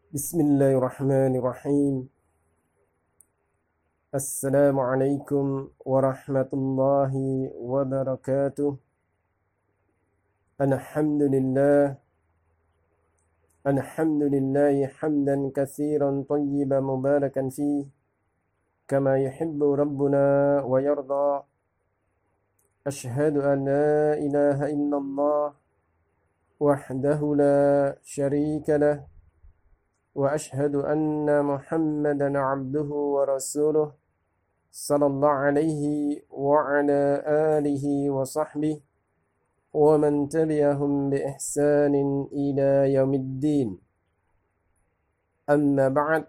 Bismillahirrahmanirrahim. Assalamualaikum warahmatullahi wabarakatuh. Alhamdulillah. Alhamdulillahi hamdan katsiran tayyiban mubarakan fih kama yuhibbu rabbuna wa yarda. Ashhadu an la ilaha illallah wahdahu la syarika lah. وأشهد أن محمدا عبده ورسوله صلى الله عليه وعلى آله وصحبه ومن تبعهم بإحسان إلى يوم الدين أما بعد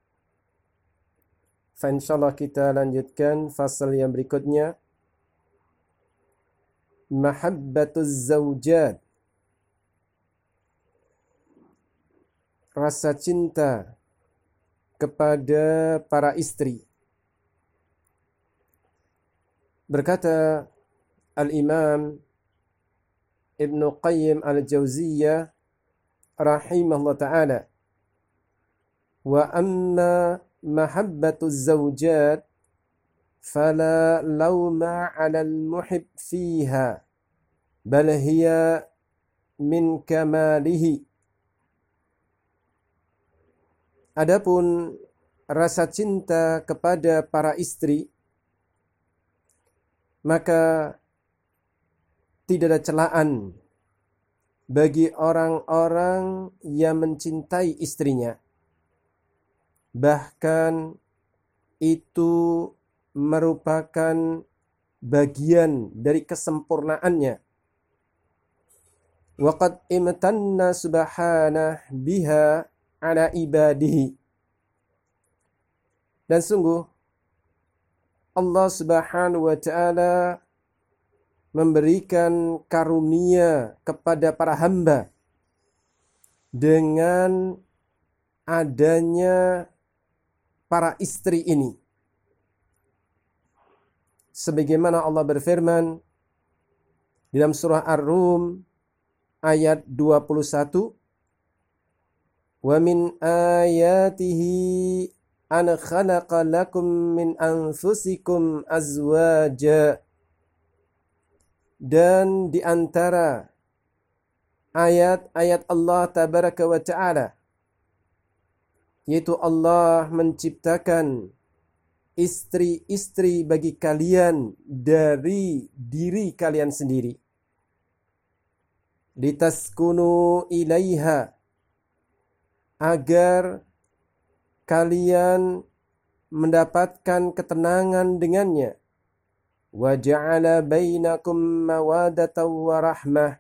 فإنشاءالله kita lanjutkan fasal yang berikutnya, mahabbatuz zawjat, rasa cinta kepada para istri. Berkata Al-Imam Ibnu Qayyim Al-Jauziyah rahimahullah ta'ala, wa amma mahabbatuz zawjat fala lawma 'alal muhib fiha bal hiya min kamalihi. Adapun rasa cinta kepada para istri, maka tidak ada celaan bagi orang-orang yang mencintai istrinya. Bahkan itu merupakan bagian dari kesempurnaannya. Wa qad imtanna subhanahu biha ala ibadihi. Dan sungguh Allah Subhanahu wa ta'ala memberikan karunia kepada para hamba dengan adanya para istri ini. Sebagaimana Allah berfirman dalam surah Ar-Rum ayat 21, wa min ayatihi an khalaqa lakum min anfusikum azwaja. Dan di antara ayat-ayat Allah tabaraka wa ta'ala, yaitu Allah menciptakan istri-istri bagi kalian dari diri kalian sendiri. Litaskunu ilaiha, agar kalian mendapatkan ketenangan dengannya. Wa ja'ala bainakum mawaddatan wa rahmah.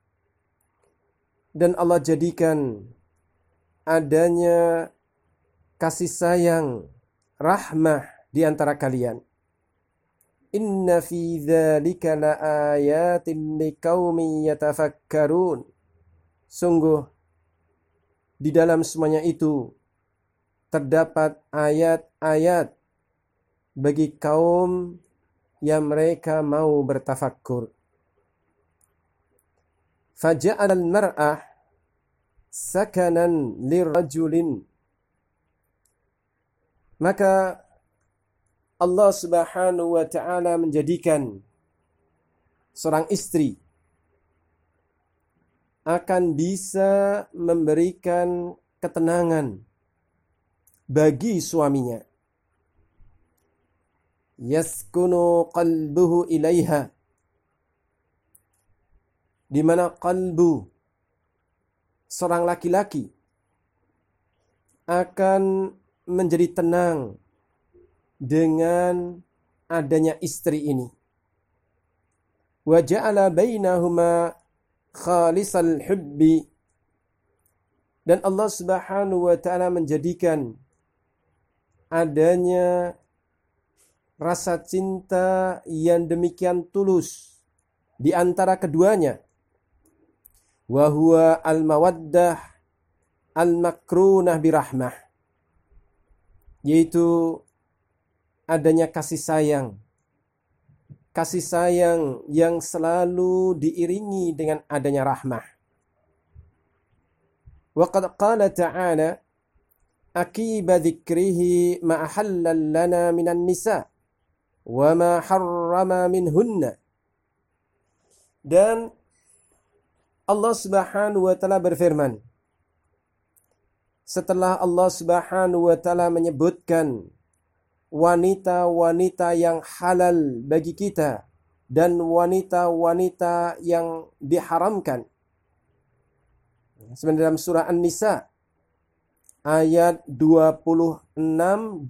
Dan Allah jadikan adanya kasih sayang, rahmah di antara kalian. Inna fi dzalika laayatin liqaumin yatafakkarun. Sungguh di dalam semuanya itu terdapat ayat-ayat bagi kaum yang mereka mau bertafakkur. Faja'al al-mar'ah sakanan lirrajulin. Maka Allah Subhanahu wa ta'ala menjadikan seorang istri akan bisa memberikan ketenangan bagi suaminya. Yaskunu qalbuhu ilaiha, di mana qalbu seorang laki-laki akan menjadi tenang dengan adanya istri ini. Wa ja'ala bainahuma khalisal hubbi, dan Allah Subhanahu wa ta'ala menjadikan adanya rasa cinta yang demikian tulus di antara keduanya. Wa huwa al-mawaddah al-makrunah birahmah, yaitu adanya kasih sayang yang selalu diiringi dengan adanya rahmah. Wa qad qala ta'ala, akiba dzikrihi ma ahallal lana minan nisa wa ma harrama minhunna. Dan Allah Subhanahu wa taala berfirman, setelah Allah Subhanahu wa taala menyebutkan wanita-wanita yang halal bagi kita dan wanita-wanita yang diharamkan. Sebenarnya dalam surah An-Nisa ayat 26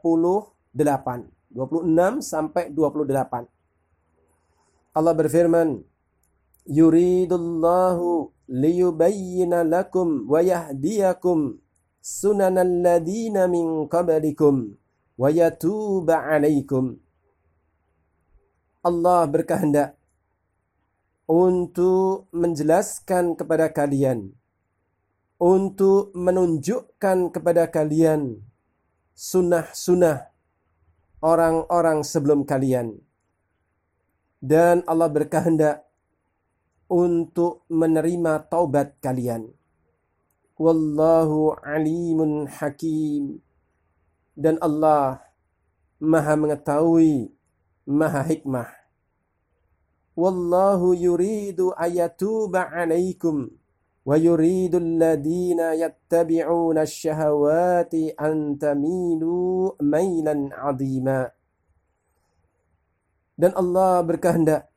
sampai 28. Allah berfirman, yuridullahu liyubayyina lakum wa yahdiyakum sunanal ladina min qablikum wa yatuba 'alaikum. Allah berkehendak untuk menjelaskan kepada kalian, untuk menunjukkan kepada kalian sunnah-sunnah orang-orang sebelum kalian. Dan Allah berkehendak untuk menerima taubat kalian. Wallahu alimun hakim. Dan Allah Maha mengetahui, Maha hikmah. Wallahu yuridu ayatuba 'alaikum wa yuridu alladhina yattabi'una ash-shahawati an tamilu mailan 'azima. Dan Allah berkehendak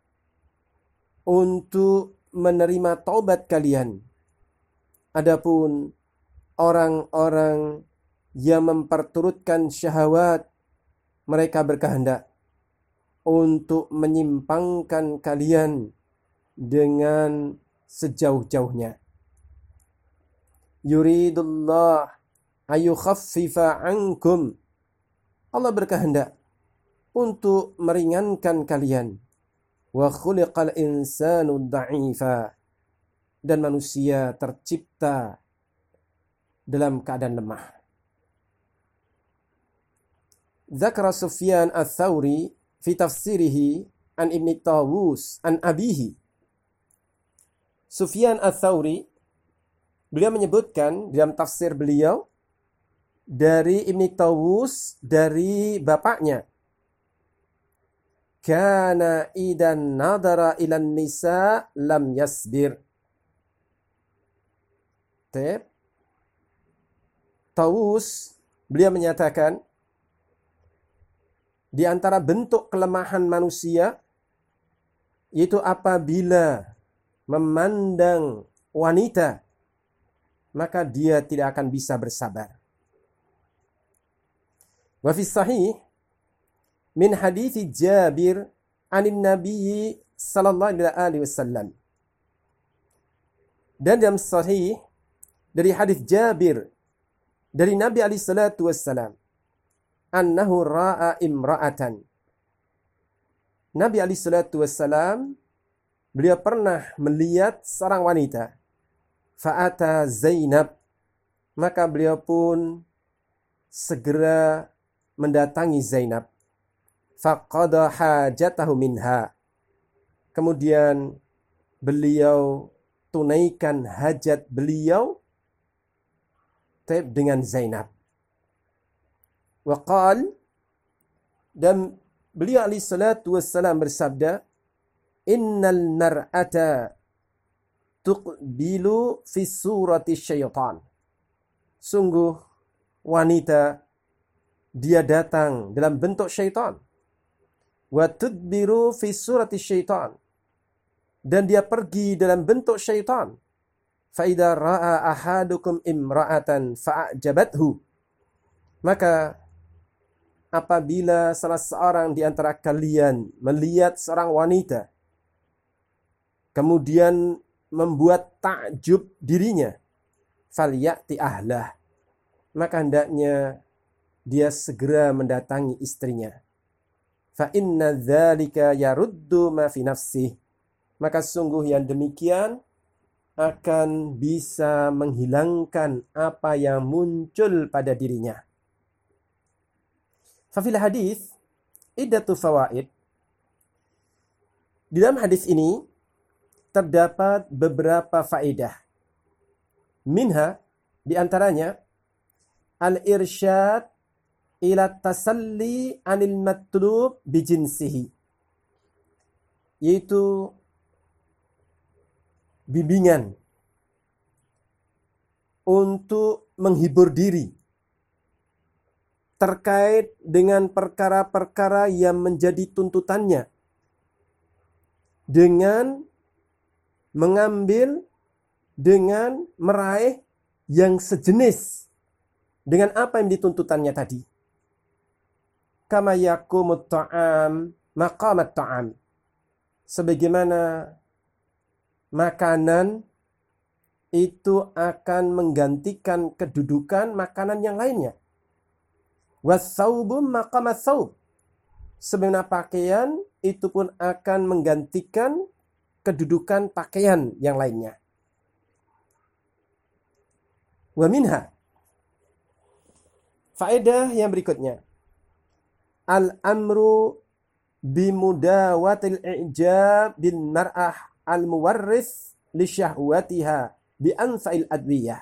untuk menerima taubat kalian. Adapun orang-orang yang memperturutkan syahwat, mereka berkehendak untuk menyimpangkan kalian dengan sejauh-jauhnya. Yuridullah ayukhaffifa ankum. Allah berkehendak untuk meringankan kalian. Wa khuliqal insanu dha'ifa. Dan manusia tercipta dalam keadaan lemah. Zakara Sufyan ats-Tsauri fi tafsirihi an Ibn Tawus an abihi. Sufyan ats-Tsauri, beliau menyebutkan dalam tafsir beliau dari Ibn Tawus dari bapaknya. Kana idan nadara ilan nisa lam yasbir. Tawus, beliau menyatakan, di antara bentuk kelemahan manusia, yaitu apabila memandang wanita, maka dia tidak akan bisa bersabar. Wa fi sahih min hadithi Jabir anin Nabi sallallahu alaihi wasallam. Dan dalam sahih dari hadis Jabir dari Nabi alaihi salatu wassalam, annahu ra'a imra'atan. Nabi alaihi salatu wassalam, beliau pernah melihat seorang wanita. Fa'ata Zainab, maka beliau pun segera mendatangi Zainab. Faqada hajatahu minha. Kemudian beliau tunaikan hajat beliau dengan Zainab. Waqal, dan beliau alaihi salatu wassalam bersabda, innal mar'ata tuqbilu fi surati syaitan. Sungguh wanita, dia datang dalam bentuk syaitan. Wa tudbiru fi surati syaitan. Dan dia pergi dalam bentuk syaitan. Fa idza ra'a ahadukum imra'atan fa'jabathu. Maka apabila salah seorang di antara kalian melihat seorang wanita, kemudian membuat takjub dirinya, falyati ahlah, maka hendaknya dia segera mendatangi istrinya. Fa inna dzalika yaruddu ma fi nafsihi. Maka sungguh yang demikian akan bisa menghilangkan apa yang muncul pada dirinya. Fafil hadis iddatu fawaid. Di dalam hadis ini terdapat beberapa faedah. Minha, di antaranya, al-irsyad ila tasalli anil matlub bijinsihi, yaitu bimbingan untuk menghibur diri terkait dengan perkara-perkara yang menjadi tuntutannya dengan mengambil, dengan meraih yang sejenis dengan apa yang dituntutannya tadi. Kama yakumut ta'am maqamat ta'am, sebagaimana makanan itu akan menggantikan kedudukan makanan yang lainnya. Wassaubu maqamat saub, sebagaimana pakaian itu pun akan menggantikan kedudukan pakaian yang lainnya. Wa minha, faedah yang berikutnya, al-amru bimudawatil i'jab bin mar'ah al-muwarris li syahwatiha bi anfa'il adwiyah.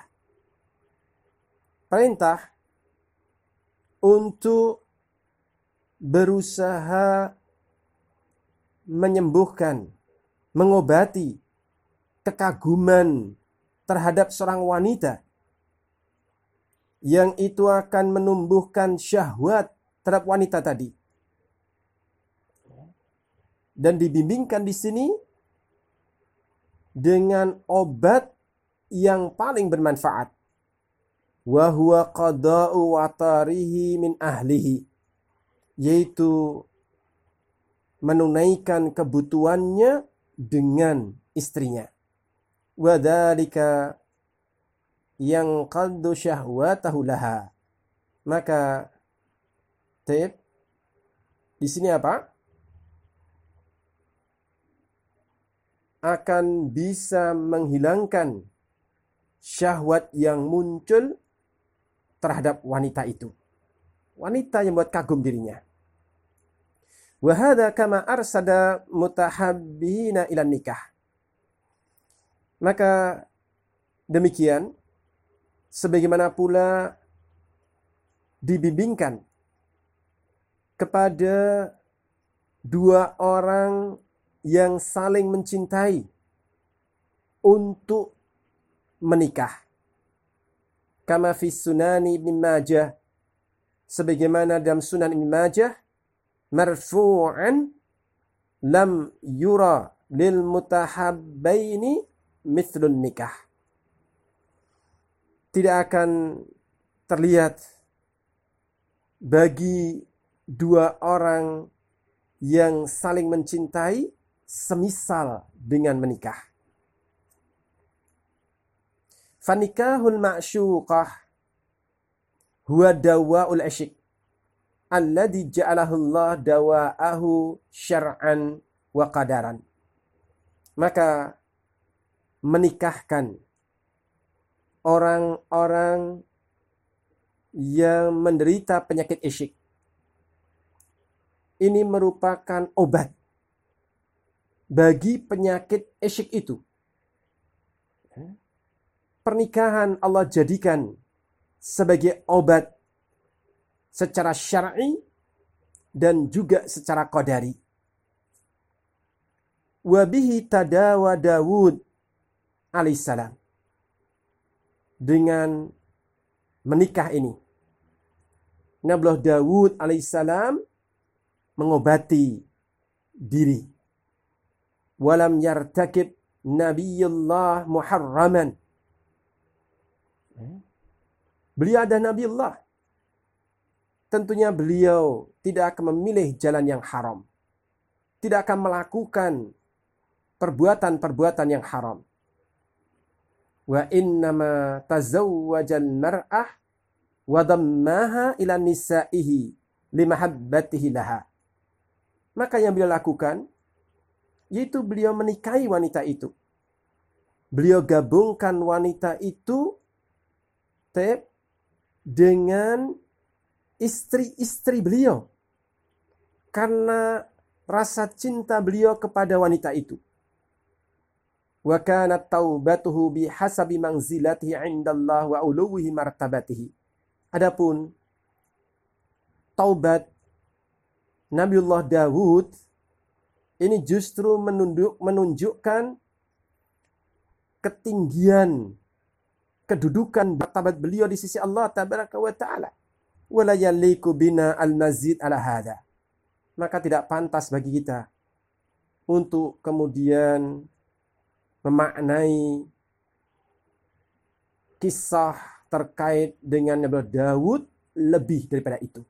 Perintah untuk berusaha menyembuhkan, mengobati kekaguman terhadap seorang wanita yang itu akan menumbuhkan syahwat terhadap wanita tadi. Dan dibimbingkan di sini dengan obat yang paling bermanfaat. Wa huwa qada'u watarihi min ahlihi, yaitu menunaikan kebutuhannya dengan istrinya. Wa dzalika yang qaddu syahwatahu laha. Maka di sini apa? Akan bisa menghilangkan syahwat yang muncul terhadap wanita itu. Wanita yang buat kagum dirinya. Wa hadza kama arsada mutahabbina ila nikah. Maka demikian sebagaimana pula dibimbingkan kepada dua orang yang saling mencintai untuk menikah. Kama fi sunani Ibn Majah, sebagaimana dalam Sunan Ibn Majah, marfu'an lam yura lil mutahabbaini mithlun nikah. Tidak akan terlihat bagi dua orang yang saling mencintai semisal dengan menikah. Fanikahul ma'syuqah huwa dawa'ul asyik alladhi ja'alahu Allah dawa'ahu syar'an wa qadaran. Maka menikahkan orang-orang yang menderita penyakit isyik ini merupakan obat bagi penyakit isyik itu. Pernikahan Allah jadikan sebagai obat secara syar'i dan juga secara qadari. Wa bihi tadawa Dawud alaihissalam. Dengan menikah ini, Nabi Dawud alaihissalam mengobati diri. Walam yartakib Nabiyullah muharraman. Beliau ada Nabiullah. Tentunya beliau tidak akan memilih jalan yang haram. Tidak akan melakukan perbuatan-perbuatan yang haram. Wa innama tazawwajal mar'ah wa dammaha ila nisa'ihi limahabbatihi laha. Maka yang beliau lakukan yaitu beliau menikahi wanita itu. Beliau gabungkan wanita itu dengan istri-istri beliau karena rasa cinta beliau kepada wanita itu. Wa kanat taubatuhu bihasabi manzilatihi 'indallah wa uluwihi martabatihi. Adapun taubat Nabiullah Dawud ini justru menunjukkan ketinggian kedudukan martabat beliau di sisi Allah tabaraka wa taala. Wala yaliku bina al-mazid ala hada. Maka tidak pantas bagi kita untuk kemudian memaknai kisah terkait dengan Nabi Dawud lebih daripada itu.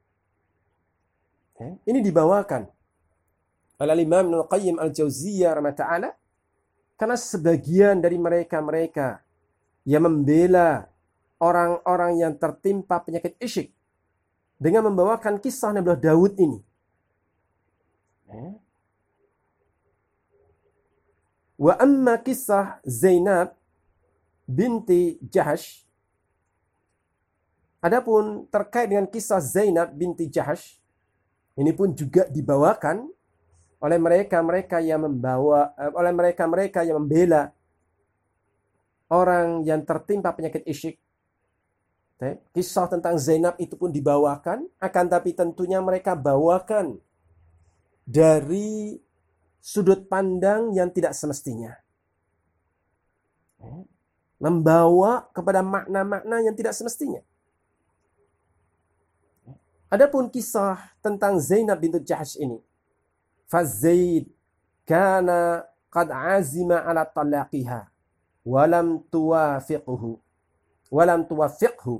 Ini dibawakan oleh Imam Ibnu Qayyim Al-Jauziyah rahimahullah karena sebagian dari mereka yang membela orang-orang yang tertimpa penyakit isyik dengan membawakan kisah Nabi Dawud ini. Wa amma kisah Zainab binti Jahash. Adapun terkait dengan kisah Zainab binti Jahash, ini pun juga dibawakan oleh mereka-mereka yang membela orang yang tertimpa penyakit isyik. Kisah tentang Zainab itu pun dibawakan, akan tapi tentunya mereka bawakan dari sudut pandang yang tidak semestinya. Membawa kepada makna-makna yang tidak semestinya. Adapun kisah tentang Zainab bintu Jahash ini, Fazaid kana qad azima ala talaqiha walam tuwafiqhu.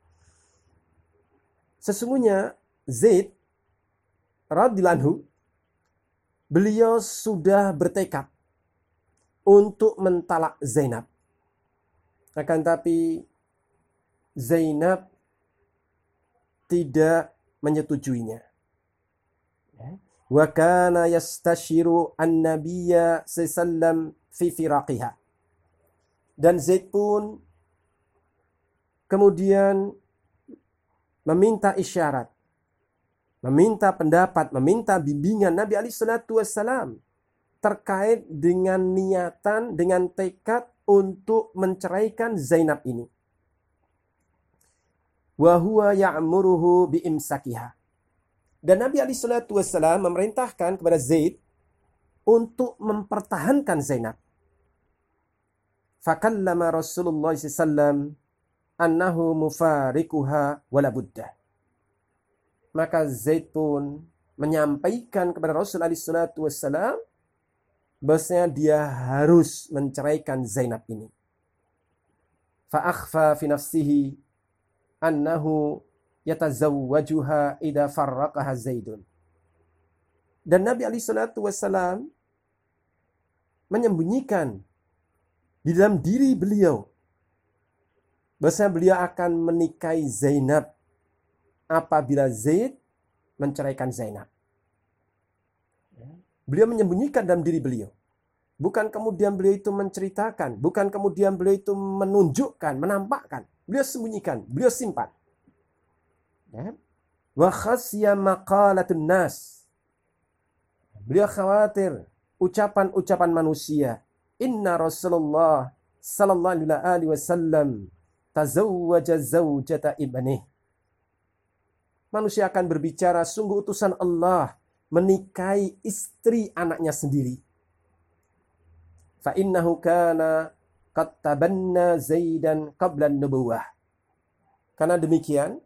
Sesungguhnya Zaid radhiyallahu anhu, beliau sudah bertekad untuk mentalak Zainab. Akan tapi Zainab tidak menyetujuinya. Wa kana yastashiru an-nabiyya sallallahu fi firaqiha. Dan Zaid pun kemudian meminta isyarat, meminta pendapat, meminta bimbingan Nabi alaihi salatu wassalam terkait dengan niatan, dengan tekad untuk menceraikan Zainab ini. Wa huwa ya'muruhu biimsakiha. Dan Nabi alaihi salatu wassalam memerintahkan kepada Zaid untuk mempertahankan Zainab. Fakallama Rasulullah sallallahu alaihi wasallam annahu mufarikuha wala budda. Maka Zaid pun menyampaikan kepada Rasul alaihi salatu wassalam bahwasanya dia harus menceraikan Zainab ini. Fa akhfa fi nafsihi annahu yatazawwajuha idza farraqaha Zaidun. Dan Nabi alaihi salatu wassalam menyembunyikan di dalam diri beliau bahwasanya beliau akan menikahi Zainab apabila Zaid menceraikan Zainab. Beliau menyembunyikan dalam diri beliau. Bukan kemudian beliau itu menceritakan, bukan kemudian beliau itu menunjukkan, menampakkan. Beliau sembunyikan, beliau simpan. Wa khasya maqalatun nas. Beliau khawatir ucapan-ucapan manusia. Inna Rasulullah sallallahu alaihi wasallam tazawwaja zawjata ibnih. Manusia akan berbicara, sungguh utusan Allah menikahi istri anaknya sendiri. Fa innahu kana qad tabanna Zaidan qabla an-nubuwah. Karena demikian,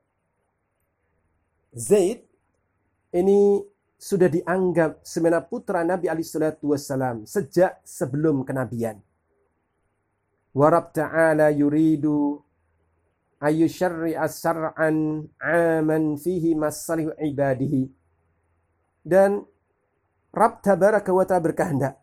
Zaid ini sudah dianggap sebagai putra Nabi alaihi salatu wassalam sejak sebelum kenabian. Wa Rabb ta'ala yuridu ayyusyarri'a sar'an 'aman fihi masalihu ibadihi. Dan Rabb tabaraka wa ta'ala berkehendak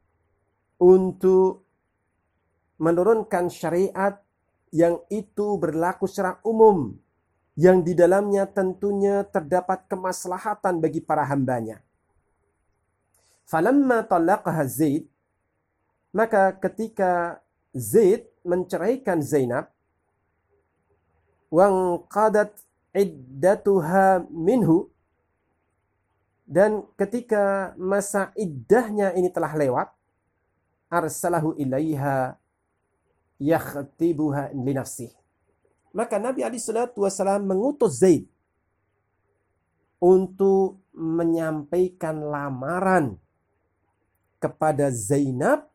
untuk menurunkan syariat yang itu berlaku secara umum, yang di dalamnya tentunya terdapat kemaslahatan bagi para hambanya. Falamma talaqaha Zaid, maka ketika Zaid menceraikan Zainab, wanqadat iddatuha minhu, dan ketika masa iddahnya ini telah lewat, arsalahu ilaiha yakhtibuha li nafsih. Maka Nabi SAW mengutus Zaid untuk menyampaikan lamaran kepada Zainab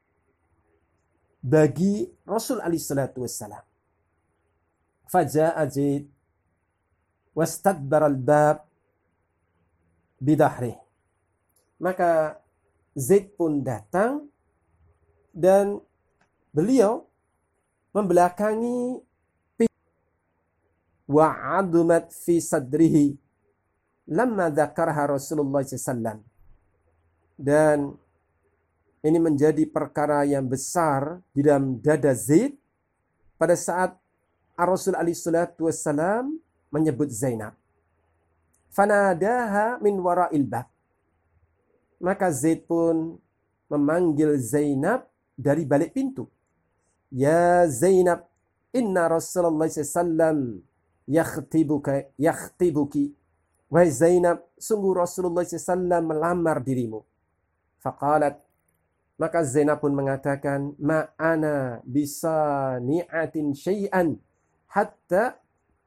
bagi Rasul SAW. Faja'a Zaid wastadbar al-bab bidahrih. Maka Zaid pun datang dan beliau membelakangi wa'adumat fi sadrihi lamma dzakarha Rasulullah SAW. Dan ini menjadi perkara yang besar di dalam dada Zaid pada saat Rasul SAW menyebut Zainab. Fanadaha min wara'il bab. Maka Zaid pun memanggil Zainab dari balik pintu. Ya Zainab, inna Rasulullah SAW yakhtibuki. Wahai Zainab, sungguh Rasulullah SAW melamar dirimu. Faqalat, maka Zainab pun mengatakan, ma'ana bisa ni'atin syai'an hatta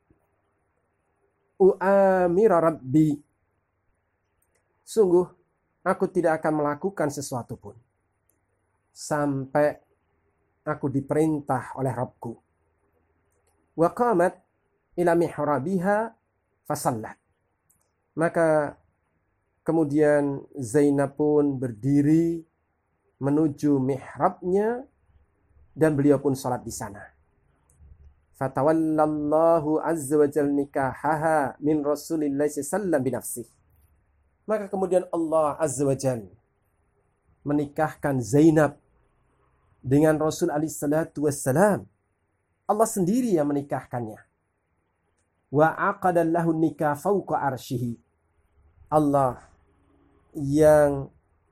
u'amira rabbi. Sungguh, aku tidak akan melakukan sesuatu pun sampai aku diperintah oleh Rabbku. Wa qamat ila mihrabiha fasallat. Maka kemudian Zainab pun berdiri menuju mihrabnya dan beliau pun salat di sana. Fatawallallahu azza wa jalla nikahaha min Rasulillah sallallahu binafsih. Maka kemudian Allah azza wa jalla menikahkan Zainab dengan Rasul alaihi salatu wassalam. Allah sendiri yang menikahkannya. Wa aqadallahu nikah fawqa arsyihi. Allah yang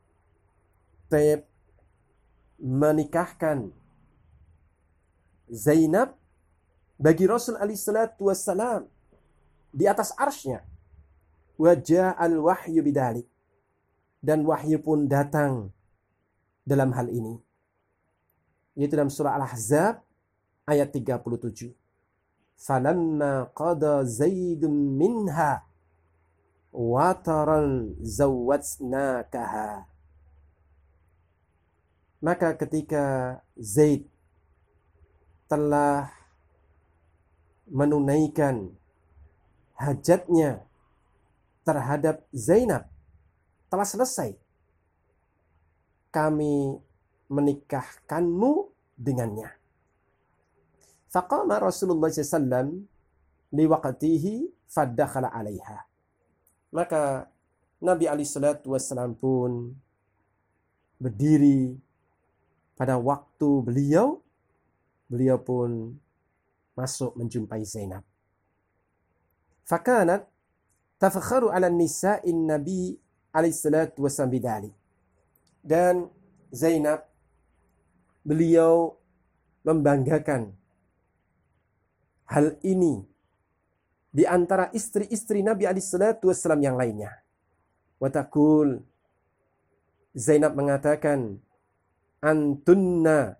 menikahkan Zainab bagi Rasul alaihi salatu wassalam di atas arsy-Nya. Wa ja'al wahyu bidalik. Dan wahyu pun datang dalam hal ini. Yaitu dalam surah Al-Ahzab ayat 37. Falamma qada Zaidun minha wataran zawwajnakaha. Maka ketika Zaid telah menunaikan hajatnya terhadap Zainab, telah selesai, kami menikahkanmu dengannya. Faqama Rasulullah SAW liwaqtihi fadakhala alaiha. Maka Nabi SAW pun berdiri pada waktu beliau pun masuk menjumpai Zainab. Fakanat tafakharu ala nisa'in Nabi SAW bidalik. Dan Zainab, beliau membanggakan hal ini di antara istri-istri Nabi SAW yang lainnya. Watakul, Zainab mengatakan, antunna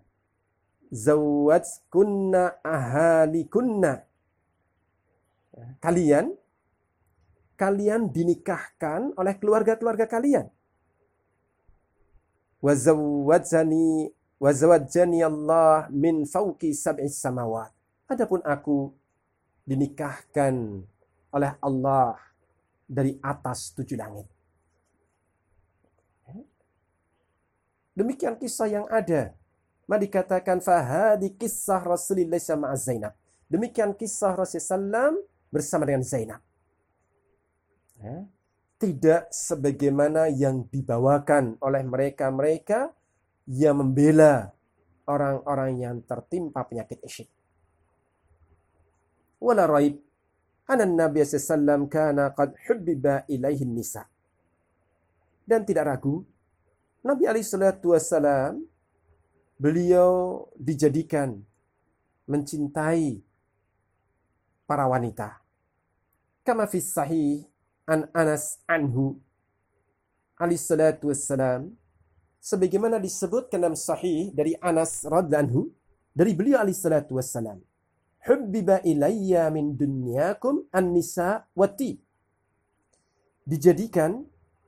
zawwajkunna ahalikunna. Kalian dinikahkan oleh keluarga-keluarga kalian. Wa zawwajani Allah min fawqi sab'is samawat. Adapun aku dinikahkan oleh Allah dari atas 7 langit. Demikian kisah yang ada. Maka dikatakan fahadi kisah Rasulullah sama Zainab. Demikian kisah Rasulullah bersama dengan Zainab. Tidak sebagaimana yang dibawakan oleh mereka-mereka yang membela orang-orang yang tertimpa penyakit isyik. Wala raib anna Nabi sallallahu kana qad hubbiba ilaihi nisa. Dan tidak ragu Nabi alaihi salatu wasallam beliau dijadikan mencintai para wanita. Kama fi sahih an Anas anhu alaihi salatu wassalam, sebagaimana disebutkan dalam sahih dari Anas radhiyallahu anhu dari beliau alaihi salatu wassalam, hubbiba ilayya min dunyakum an-nisa wati. Dijadikan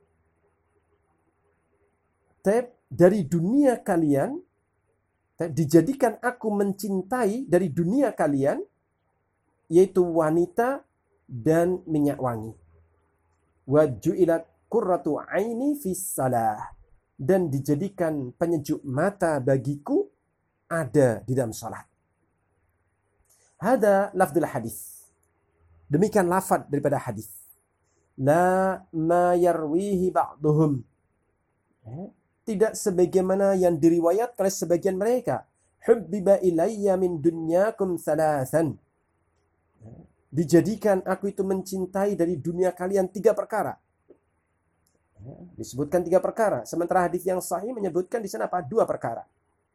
dari dunia kalian, dijadikan aku mencintai dari dunia kalian, yaitu wanita dan minyak wangi. Wa ju'ilat qurratu aini fis salah, dan dijadikan penyejuk mata bagiku ada di dalam salat. Hada lafdzul hadis. Demikian lafaz daripada hadis. La ma yarwihi ba'duhum. Tidak sebagaimana yang diriwayatkan oleh sebagian mereka. Hubbiba ilayya min dunyakum thalathan. Dijadikan aku itu mencintai dari dunia kalian 3 perkara. Disebutkan 3 perkara. Sementara hadis yang sahih menyebutkan di sana apa? 2 perkara.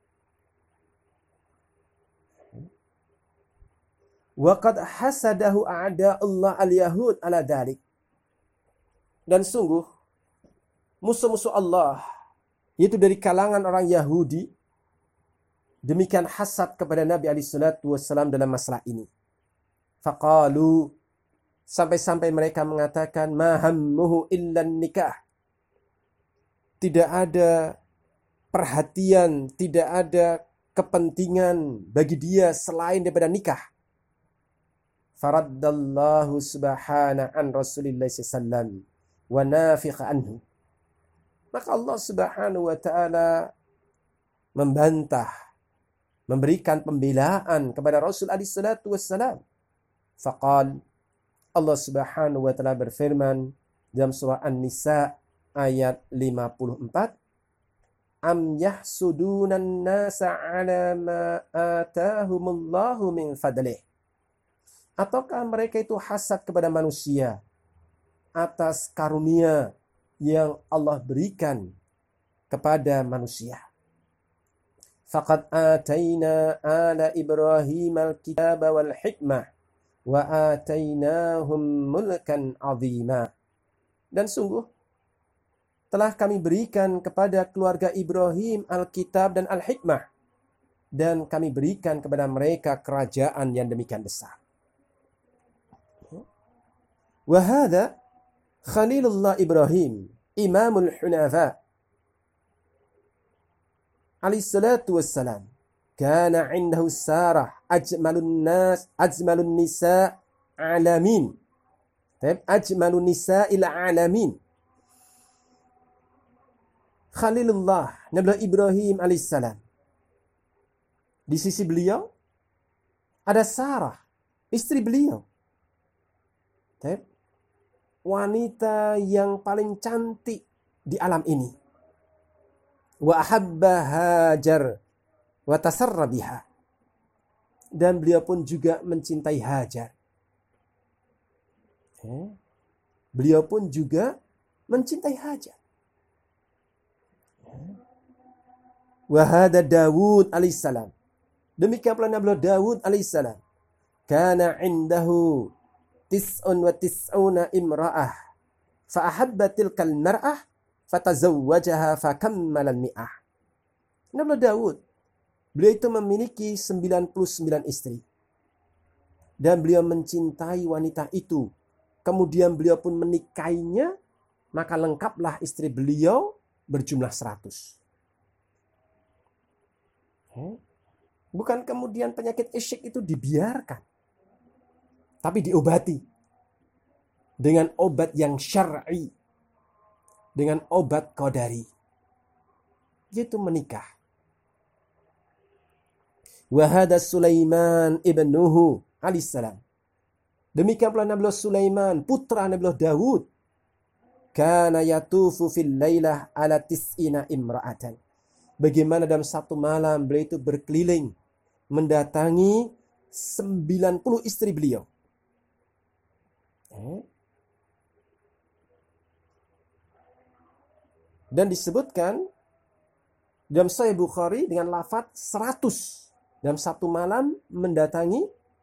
Wa qad hasadahu a'da Allah al-yahud ala dhalik. Dan sungguh musuh-musuh Allah, yaitu dari kalangan orang Yahudi, demikian hasad kepada Nabi SAW dalam masalah ini. Faqalu, sampai-sampai mereka mengatakan, ma hammuhu illa nikah. Tidak ada perhatian, tidak ada kepentingan bagi dia selain daripada nikah. Faraddallahu subhanahu an Rasulillah sallallahu wa nafiqa anhu. Maka Allah Subhanahu wa taala membantah, memberikan pembelaan kepada Rasul alaihi salatu wassalam. Faqal, Allah Subhanahu wa taala berfirman dalam surah An-Nisa ayat 54, am yahsudunan nasa ala ma atahumullahu min fadlih. Ataukah mereka itu hasad kepada manusia atas karunia yang Allah berikan kepada manusia. Faqad ataina ala Ibrahim al-kitaba wal hikmah wa atainahum mulkan azima. Dan sungguh telah kami berikan kepada keluarga Ibrahim al-kitab dan al-hikmah, dan kami berikan kepada mereka kerajaan yang demikian besar. Wa hadha Khalilullah Ibrahim, Imamul Hunafa, alaihi salatu wassalam. Kana indahu Sarah, ajmalun nisa alamin. Ajmalun nisa ila alamin. Khalilullah, Nabi Ibrahim alaihissalam. Di sisi beliau ada Sarah, istri beliau. Wanita yang paling cantik di alam ini. Wa ahabba Hajar wa tasarra biha. Dan beliau pun juga mencintai Hajar. Beliau pun juga mencintai Hajar. Wa hada Dawud alaihissalam. Demikian pula Nabi Dawud alaihissalam. Kana indahu tis'un wa tis'una imra'ah. Fa'ahabba tilkal mar'ah. Fatazawwajaha fakammal al-mi'ah. Nabi Dawud, beliau itu memiliki 99 istri. Dan beliau mencintai wanita itu. Kemudian beliau pun menikahinya. Maka lengkaplah istri beliau berjumlah 100. Bukan kemudian penyakit isyik itu dibiarkan, tapi diobati dengan obat yang syar'i, dengan obat qadari, yaitu menikah. Wa hada Sulaiman ibnuhu alaihissalam. Demikian pula Nabi Sulaiman, putra Nabi Dawud. Kana yatufu fil lailah ala tis'ina imra'atan. Bagaimana dalam satu malam beliau itu berkeliling mendatangi 90 istri beliau. Dan disebutkan dalam Sahih Bukhari dengan lafaz 100. Dalam satu malam mendatangi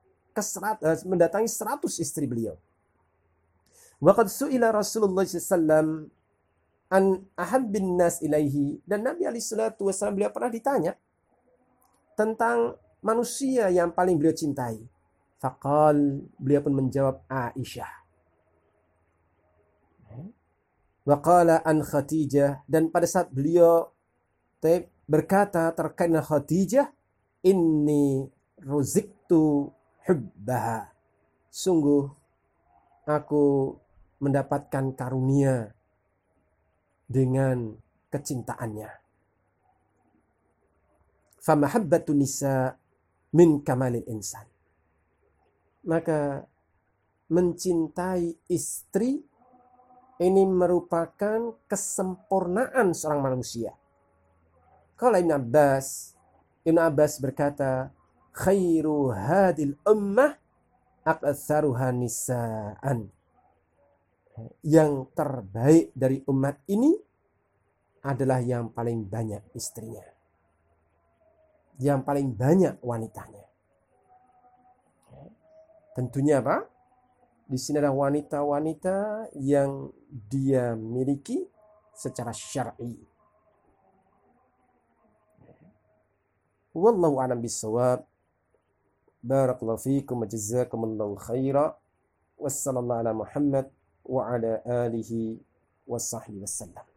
100 istri beliau. Waqad su'ila Rasulullah SAW an ahabbin nas ilaihi. Dan Nabi SAW beliau pernah ditanya tentang manusia yang paling beliau cintai. Faqal, beliau pun menjawab Aisyah. Wa qala an Khadijah, dan pada saat beliau berkata terkait dengan Khadijah, inni ruziktu hubbaha, sungguh aku mendapatkan karunia dengan kecintaannya. Famahabbatu nisa min kamalil insan, maka mencintai istri ini merupakan kesempurnaan seorang manusia. Kalau Ibn Abbas berkata, khairu hadil ummah aktsaruha nisaan. Yang terbaik dari umat ini adalah yang paling banyak istrinya, yang paling banyak wanitanya. Tentunya apa? Di sini ada wanita-wanita yang dia miliki secara syar'i. Wallahu a'lam bissawab. Barakallahu fiikum wa jazakumullahu khaira. Wassallallahu ala Muhammad wa ala alihi wa sahbihi wasallam.